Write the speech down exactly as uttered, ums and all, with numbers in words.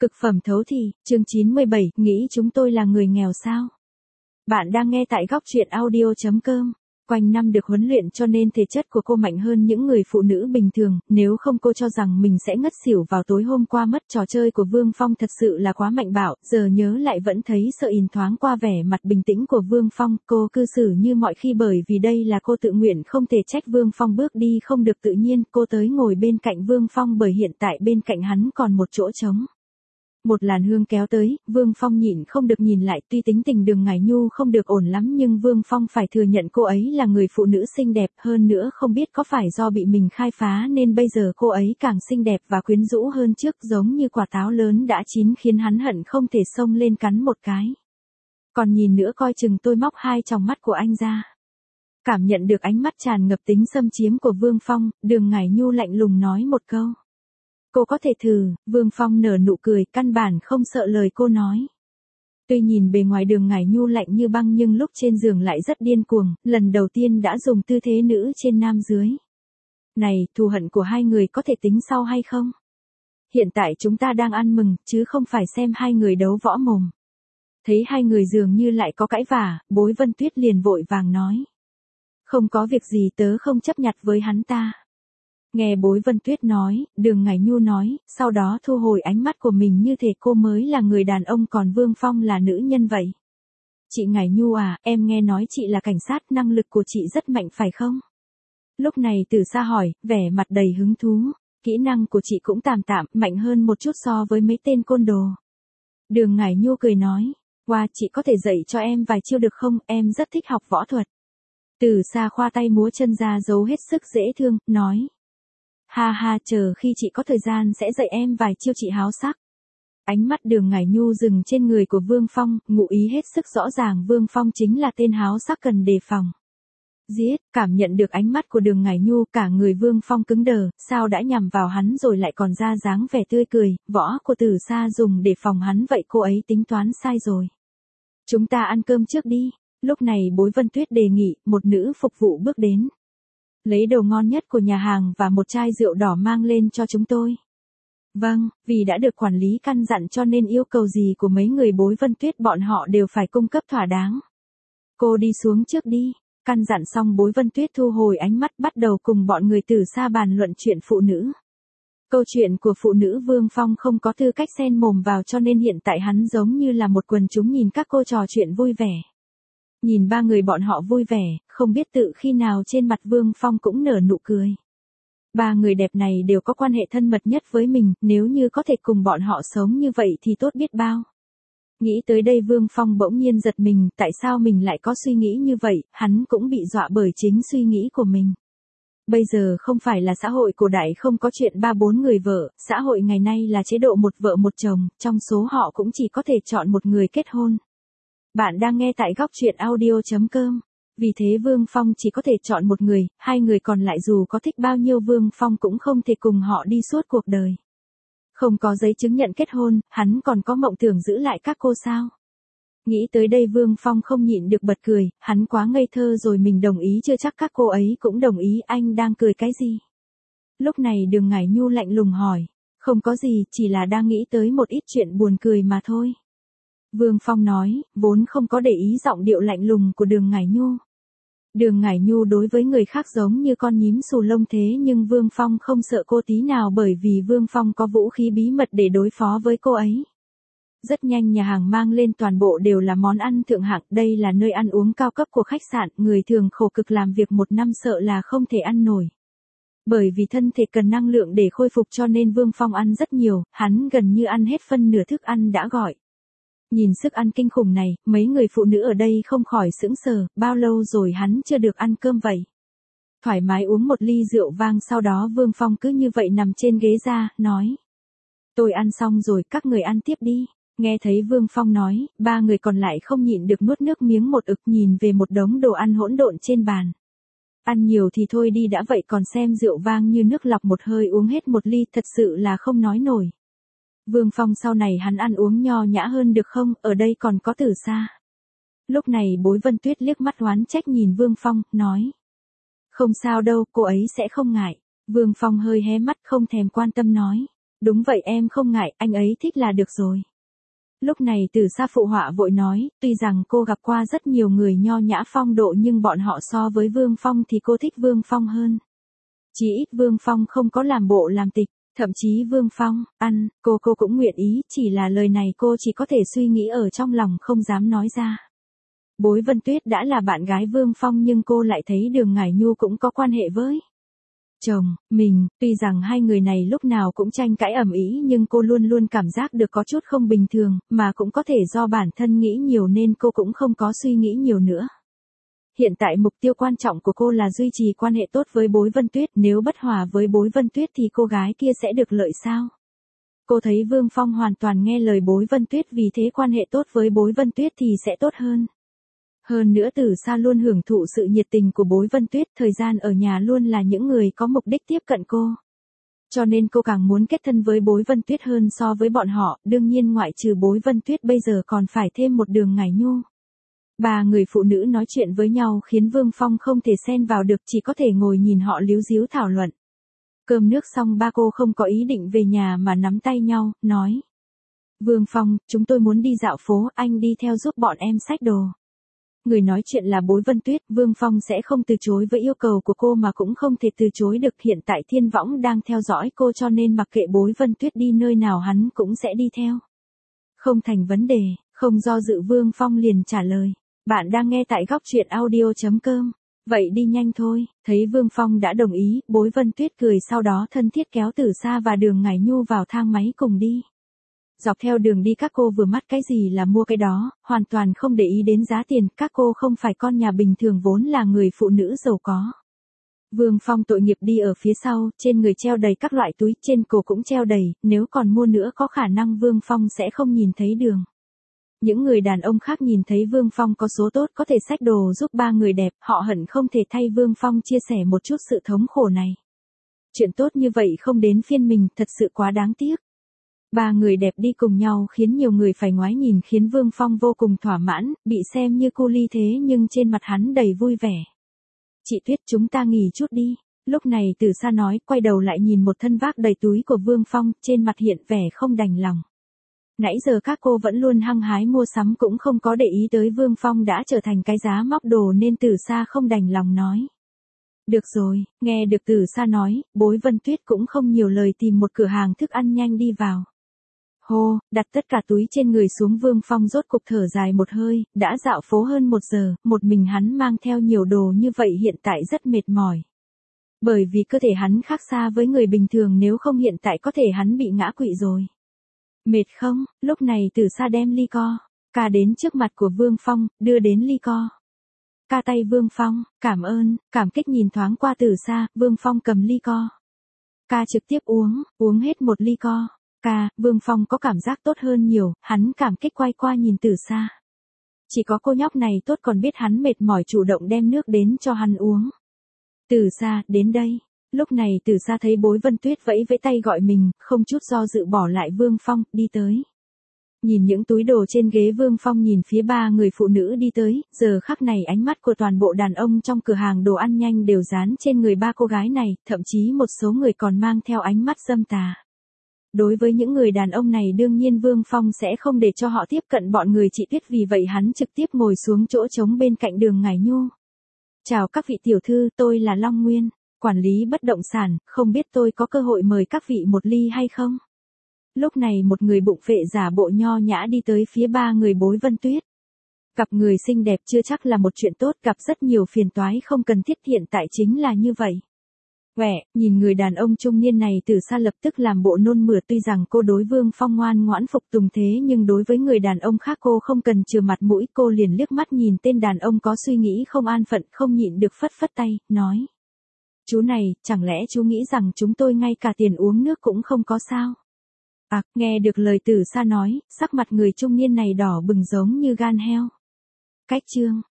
Cực phẩm thấu thị, chương chín mươi bảy, nghĩ chúng tôi là người nghèo sao? Bạn đang nghe tại góc truyện audio.com. Quanh năm được huấn luyện cho nên thể chất của cô mạnh hơn những người phụ nữ bình thường, nếu không cô cho rằng mình sẽ ngất xỉu vào tối hôm qua mất. Trò chơi của Vương Phong thật sự là quá mạnh bạo, giờ nhớ lại vẫn thấy sợ. In thoáng qua vẻ mặt bình tĩnh của Vương Phong, cô cư xử như mọi khi bởi vì đây là cô tự nguyện, không thể trách Vương Phong bước đi không được tự nhiên. Cô tới ngồi bên cạnh Vương Phong bởi hiện tại bên cạnh hắn còn một chỗ trống. Một làn hương kéo tới, Vương Phong nhịn không được nhìn lại, tuy tính tình Đường Ngải Nhu không được ổn lắm nhưng Vương Phong phải thừa nhận cô ấy là người phụ nữ xinh đẹp, hơn nữa không biết có phải do bị mình khai phá nên bây giờ cô ấy càng xinh đẹp và quyến rũ hơn trước, giống như quả táo lớn đã chín khiến hắn hận không thể xông lên cắn một cái. Còn nhìn nữa coi chừng tôi móc hai tròng mắt của anh ra. Cảm nhận được ánh mắt tràn ngập tính xâm chiếm của Vương Phong, Đường Ngải Nhu lạnh lùng nói một câu. Cô có thể thử. Vương Phong nở nụ cười, căn bản không sợ lời cô nói. Tuy nhìn bề ngoài Đường Ngải Nhu lạnh như băng nhưng lúc trên giường lại rất điên cuồng, lần đầu tiên đã dùng tư thế nữ trên nam dưới. Này, thù hận của hai người có thể tính sau hay không? Hiện tại chúng ta đang ăn mừng, chứ không phải xem hai người đấu võ mồm. Thấy hai người dường như lại có cãi vả, Bối Vân Tuyết liền vội vàng nói. Không có việc gì, tớ không chấp nhặt với hắn ta. Nghe Bối Vân Tuyết nói, Đường Ngải Nhu nói, sau đó thu hồi ánh mắt của mình như thể cô mới là người đàn ông còn Vương Phong là nữ nhân vậy. Chị Ngải Nhu à, em nghe nói chị là cảnh sát, năng lực của chị rất mạnh phải không? Lúc này Từ Sa hỏi, vẻ mặt đầy hứng thú. Kỹ năng của chị cũng tạm tạm, mạnh hơn một chút so với mấy tên côn đồ. Đường Ngải Nhu cười nói, wow, chị có thể dạy cho em vài chiêu được không, em rất thích học võ thuật. Từ Sa khoa tay múa chân ra giấu hết sức dễ thương, nói. Ha ha, chờ khi chị có thời gian sẽ dạy em vài chiêu chị háo sắc. Ánh mắt Đường Ngải Nhu dừng trên người của Vương Phong, ngụ ý hết sức rõ ràng Vương Phong chính là tên háo sắc cần đề phòng. Giết, cảm nhận được ánh mắt của Đường Ngải Nhu, cả người Vương Phong cứng đờ, sao đã nhằm vào hắn rồi lại còn ra dáng vẻ tươi cười, võ của Từ Sa dùng để phòng hắn vậy cô ấy tính toán sai rồi. Chúng ta ăn cơm trước đi. Lúc này Bối Vân Tuyết đề nghị, một nữ phục vụ bước đến. Lấy đồ ngon nhất của nhà hàng và một chai rượu đỏ mang lên cho chúng tôi. Vâng, vì đã được quản lý căn dặn cho nên yêu cầu gì của mấy người Bối Vân Tuyết bọn họ đều phải cung cấp thỏa đáng. Cô đi xuống trước đi. Căn dặn xong Bối Vân Tuyết thu hồi ánh mắt bắt đầu cùng bọn người Từ Sa bàn luận chuyện phụ nữ. Câu chuyện của phụ nữ Vương Phong không có tư cách xen mồm vào cho nên hiện tại hắn giống như là một quần chúng nhìn các cô trò chuyện vui vẻ. Nhìn ba người bọn họ vui vẻ, không biết tự khi nào trên mặt Vương Phong cũng nở nụ cười. Ba người đẹp này đều có quan hệ thân mật nhất với mình, nếu như có thể cùng bọn họ sống như vậy thì tốt biết bao. Nghĩ tới đây Vương Phong bỗng nhiên giật mình, tại sao mình lại có suy nghĩ như vậy, hắn cũng bị dọa bởi chính suy nghĩ của mình. Bây giờ không phải là xã hội cổ đại không có chuyện ba bốn người vợ, xã hội ngày nay là chế độ một vợ một chồng, trong số họ cũng chỉ có thể chọn một người kết hôn. Bạn đang nghe tại góc truyện audio.com. Vì thế Vương Phong chỉ có thể chọn một người, hai người còn lại dù có thích bao nhiêu Vương Phong cũng không thể cùng họ đi suốt cuộc đời. Không có giấy chứng nhận kết hôn, hắn còn có mộng tưởng giữ lại các cô sao? Nghĩ tới đây Vương Phong không nhịn được bật cười, hắn quá ngây thơ rồi, mình đồng ý chưa chắc các cô ấy cũng đồng ý, anh đang cười cái gì? Lúc này Đường Ngải Nhu lạnh lùng hỏi, không có gì, chỉ là đang nghĩ tới một ít chuyện buồn cười mà thôi. Vương Phong nói, vốn không có để ý giọng điệu lạnh lùng của Đường Ngải Nhu. Đường Ngải Nhu đối với người khác giống như con nhím xù lông thế nhưng Vương Phong không sợ cô tí nào bởi vì Vương Phong có vũ khí bí mật để đối phó với cô ấy. Rất nhanh nhà hàng mang lên toàn bộ đều là món ăn thượng hạng, đây là nơi ăn uống cao cấp của khách sạn, người thường khổ cực làm việc một năm sợ là không thể ăn nổi. Bởi vì thân thể cần năng lượng để khôi phục cho nên Vương Phong ăn rất nhiều, hắn gần như ăn hết phân nửa thức ăn đã gọi. Nhìn sức ăn kinh khủng này, mấy người phụ nữ ở đây không khỏi sững sờ, bao lâu rồi hắn chưa được ăn cơm vậy. Thoải mái uống một ly rượu vang sau đó Vương Phong cứ như vậy nằm trên ghế ra, nói. Tôi ăn xong rồi, các người ăn tiếp đi. Nghe thấy Vương Phong nói, ba người còn lại không nhịn được nuốt nước miếng một ực nhìn về một đống đồ ăn hỗn độn trên bàn. Ăn nhiều thì thôi đi đã vậy còn xem rượu vang như nước lọc một hơi uống hết một ly thật sự là không nói nổi. Vương Phong sau này hắn ăn uống nho nhã hơn được không, ở đây còn có Từ Sa. Lúc này Bối Vân Tuyết liếc mắt oán trách nhìn Vương Phong, nói. Không sao đâu, cô ấy sẽ không ngại. Vương Phong hơi hé mắt không thèm quan tâm nói. Đúng vậy em không ngại, anh ấy thích là được rồi. Lúc này Từ Sa phụ họa vội nói, tuy rằng cô gặp qua rất nhiều người nho nhã phong độ nhưng bọn họ so với Vương Phong thì cô thích Vương Phong hơn. Chỉ ít Vương Phong không có làm bộ làm tịch, thậm chí Vương Phong, ăn, cô cô cũng nguyện ý, chỉ là lời này cô chỉ có thể suy nghĩ ở trong lòng không dám nói ra. Bối Vân Tuyết đã là bạn gái Vương Phong nhưng cô lại thấy Đường Ngải Nhu cũng có quan hệ với chồng mình, tuy rằng hai người này lúc nào cũng tranh cãi ầm ĩ nhưng cô luôn luôn cảm giác được có chút không bình thường, mà cũng có thể do bản thân nghĩ nhiều nên cô cũng không có suy nghĩ nhiều nữa. Hiện tại mục tiêu quan trọng của cô là duy trì quan hệ tốt với Bối Vân Tuyết, nếu bất hòa với Bối Vân Tuyết thì cô gái kia sẽ được lợi sao? Cô thấy Vương Phong hoàn toàn nghe lời Bối Vân Tuyết, vì thế quan hệ tốt với Bối Vân Tuyết thì sẽ tốt hơn. Hơn nữa Từ Sa luôn hưởng thụ sự nhiệt tình của Bối Vân Tuyết, thời gian ở nhà luôn là những người có mục đích tiếp cận cô. Cho nên cô càng muốn kết thân với Bối Vân Tuyết hơn so với bọn họ, đương nhiên ngoại trừ Bối Vân Tuyết bây giờ còn phải thêm một Đường Ngải Nhu. Ba người phụ nữ nói chuyện với nhau khiến Vương Phong không thể xen vào được, chỉ có thể ngồi nhìn họ líu díu thảo luận. Cơm nước xong ba cô không có ý định về nhà mà nắm tay nhau, nói. Vương Phong, chúng tôi muốn đi dạo phố, anh đi theo giúp bọn em xách đồ. Người nói chuyện là Bối Vân Tuyết, Vương Phong sẽ không từ chối với yêu cầu của cô mà cũng không thể từ chối được, hiện tại Thiên Võng đang theo dõi cô cho nên mặc kệ Bối Vân Tuyết đi nơi nào hắn cũng sẽ đi theo. Không thành vấn đề, không do dự Vương Phong liền trả lời. Bạn đang nghe tại góc truyện audio chấm com. Vậy đi nhanh thôi, thấy Vương Phong đã đồng ý, Bối Vân Tuyết cười sau đó thân thiết kéo Từ Sa và Đường Ngải Nhu vào thang máy cùng đi. Dọc theo đường đi các cô vừa mắt cái gì là mua cái đó, hoàn toàn không để ý đến giá tiền, các cô không phải con nhà bình thường vốn là người phụ nữ giàu có. Vương Phong tội nghiệp đi ở phía sau, trên người treo đầy các loại túi, trên cổ cũng treo đầy, nếu còn mua nữa có khả năng Vương Phong sẽ không nhìn thấy đường. Những người đàn ông khác nhìn thấy Vương Phong có số tốt có thể xách đồ giúp ba người đẹp, họ hận không thể thay Vương Phong chia sẻ một chút sự thống khổ này. Chuyện tốt như vậy không đến phiên mình, thật sự quá đáng tiếc. Ba người đẹp đi cùng nhau khiến nhiều người phải ngoái nhìn, khiến Vương Phong vô cùng thỏa mãn, bị xem như cu ly thế nhưng trên mặt hắn đầy vui vẻ. Chị Tuyết, chúng ta nghỉ chút đi. Lúc này Từ Sa nói, quay đầu lại nhìn một thân vác đầy túi của Vương Phong, trên mặt hiện vẻ không đành lòng. Nãy giờ các cô vẫn luôn hăng hái mua sắm cũng không có để ý tới Vương Phong đã trở thành cái giá móc đồ nên Từ Sa không đành lòng nói. Được rồi, nghe được Từ Sa nói, Bối Vân Tuyết cũng không nhiều lời tìm một cửa hàng thức ăn nhanh đi vào. Hô, đặt tất cả túi trên người xuống, Vương Phong rốt cục thở dài một hơi, đã dạo phố hơn một giờ, một mình hắn mang theo nhiều đồ như vậy hiện tại rất mệt mỏi. Bởi vì cơ thể hắn khác xa với người bình thường, nếu không hiện tại có thể hắn bị ngã quỵ rồi. Mệt không? Lúc này Từ Sa đem ly co, ca đến trước mặt của Vương Phong, đưa đến ly co. Ca tay Vương Phong, cảm ơn, cảm kích nhìn thoáng qua Từ Sa, Vương Phong cầm ly co. Ca trực tiếp uống, uống hết một ly co. Ca, Vương Phong có cảm giác tốt hơn nhiều, hắn cảm kích quay qua nhìn Từ Sa. Chỉ có cô nhóc này tốt, còn biết hắn mệt mỏi chủ động đem nước đến cho hắn uống. Từ Sa, đến đây. Lúc này Từ Sa thấy Bối Vân Tuyết vẫy vẫy tay gọi mình, không chút do dự bỏ lại Vương Phong, đi tới. Nhìn những túi đồ trên ghế, Vương Phong nhìn phía ba người phụ nữ đi tới, giờ khắc này ánh mắt của toàn bộ đàn ông trong cửa hàng đồ ăn nhanh đều dán trên người ba cô gái này, thậm chí một số người còn mang theo ánh mắt dâm tà. Đối với những người đàn ông này đương nhiên Vương Phong sẽ không để cho họ tiếp cận bọn người chị Tuyết, vì vậy hắn trực tiếp ngồi xuống chỗ trống bên cạnh Đường Ngải Nhu. Chào các vị tiểu thư, tôi là Long Nguyên, quản lý bất động sản, không biết tôi có cơ hội mời các vị một ly hay không? Lúc này một người bụng phệ giả bộ nho nhã đi tới phía ba người Bối Vân Tuyết. Gặp người xinh đẹp chưa chắc là một chuyện tốt, gặp rất nhiều phiền toái không cần thiết, hiện tại chính là như vậy. Quẻ, nhìn người đàn ông trung niên này, Từ Sa lập tức làm bộ nôn mửa, tuy rằng cô đối Vương Phong ngoan ngoãn phục tùng thế nhưng đối với người đàn ông khác cô không cần chừa mặt mũi, cô liền liếc mắt nhìn tên đàn ông có suy nghĩ không an phận, không nhịn được phất phất tay, nói. Chú này, chẳng lẽ chú nghĩ rằng chúng tôi ngay cả tiền uống nước cũng không có sao? À, nghe được lời Từ Sa nói, sắc mặt người trung niên này đỏ bừng giống như gan heo. Cách chương,